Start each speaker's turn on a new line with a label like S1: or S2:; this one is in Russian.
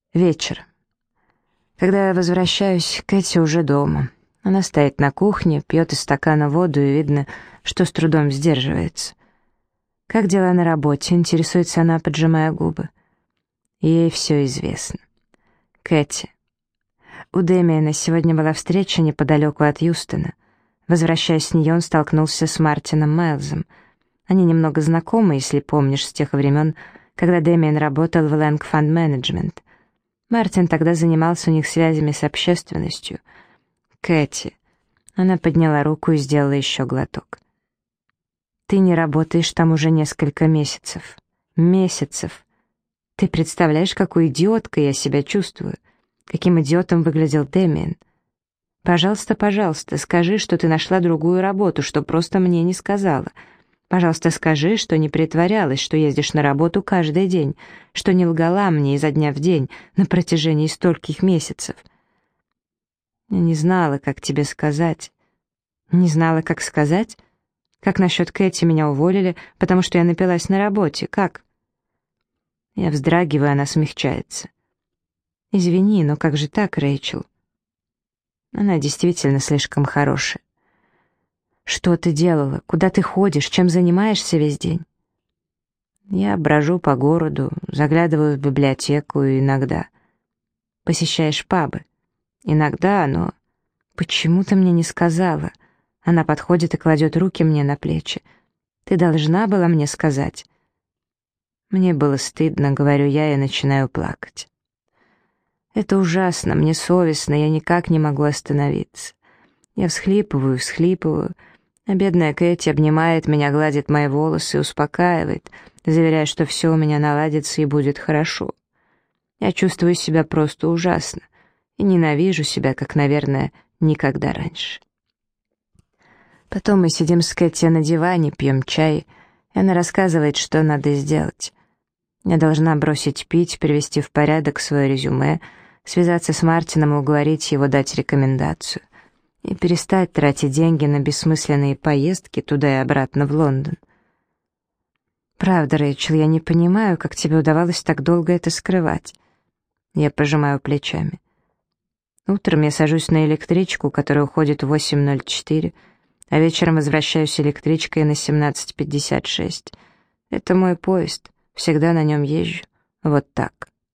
S1: Вечер. Когда я возвращаюсь, Кэти уже дома. Она стоит на кухне, пьет из стакана воду, и видно, что с трудом сдерживается. «Как дела на работе?» — интересуется она, поджимая губы. Ей все известно. «Кэти, у Дэмиена сегодня была встреча неподалеку от Юстона. Возвращаясь с нее, он столкнулся с Мартином Майлзом. Они немного знакомы, если помнишь, с тех времен, когда Дэмиен работал в Lang Fund Management. Мартин тогда занимался у них связями с общественностью. Кэти». Она подняла руку и сделала еще глоток. «Ты не работаешь там уже несколько месяцев. Месяцев. Ты представляешь, какой идиоткой я себя чувствую? Каким идиотом выглядел Дэмиен? Пожалуйста, пожалуйста, скажи, что ты нашла другую работу, что просто мне не сказала. Пожалуйста, скажи, что не притворялась, что ездишь на работу каждый день, что не лгала мне изо дня в день на протяжении стольких месяцев». Я не знала, как тебе сказать. Не знала, как сказать? Как насчет Кэти меня уволили, потому что я напилась на работе? Как? Я вздрагиваю, она смягчается. «Извини, но как же так, Рэйчел?» Она действительно слишком хорошая. «Что ты делала? Куда ты ходишь? Чем занимаешься весь день?» «Я брожу по городу, заглядываю в библиотеку иногда. Посещаешь пабы?» «Иногда, но...» «Почему ты мне не сказала?» Она подходит и кладет руки мне на плечи. «Ты должна была мне сказать». Мне было стыдно, говорю я, и начинаю плакать. Это ужасно, мне совестно, я никак не могу остановиться. Я всхлипываю, а бедная Кэти обнимает меня, гладит мои волосы и успокаивает, заверяя, что все у меня наладится и будет хорошо. Я чувствую себя просто ужасно и ненавижу себя, как, наверное, никогда раньше. Потом мы сидим с Кэти на диване, пьем чай, и она рассказывает, что надо сделать. Я должна бросить пить, привести в порядок свое резюме, связаться с Мартином и уговорить его дать рекомендацию, и перестать тратить деньги на бессмысленные поездки туда и обратно в Лондон. Правда, Рэйчел, я не понимаю, как тебе удавалось так долго это скрывать. Я пожимаю плечами. Утром я сажусь на электричку, которая уходит в 8:04, а вечером возвращаюсь электричкой на 17:56. Это мой поезд, всегда на нем езжу. Вот так.